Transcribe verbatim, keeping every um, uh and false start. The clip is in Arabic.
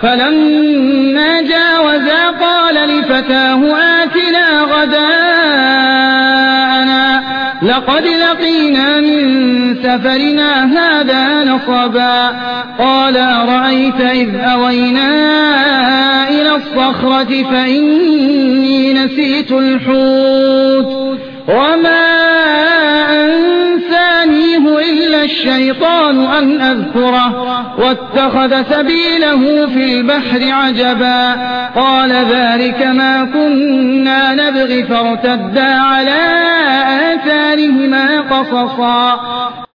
فلما جاوزا قال لفتاه آتنا غداءنا لقد لقينا من سفرنا هذا نصبا قال أرأيت إذ أوينا إلى الصخرة فإني نسيت الحوت وما أنسانيه إلا الشيطان أن أذكره واتخذ سبيله في البحر عجبا قال ذلك ما كنا نبغي فارتدا على آثارهما قصصا.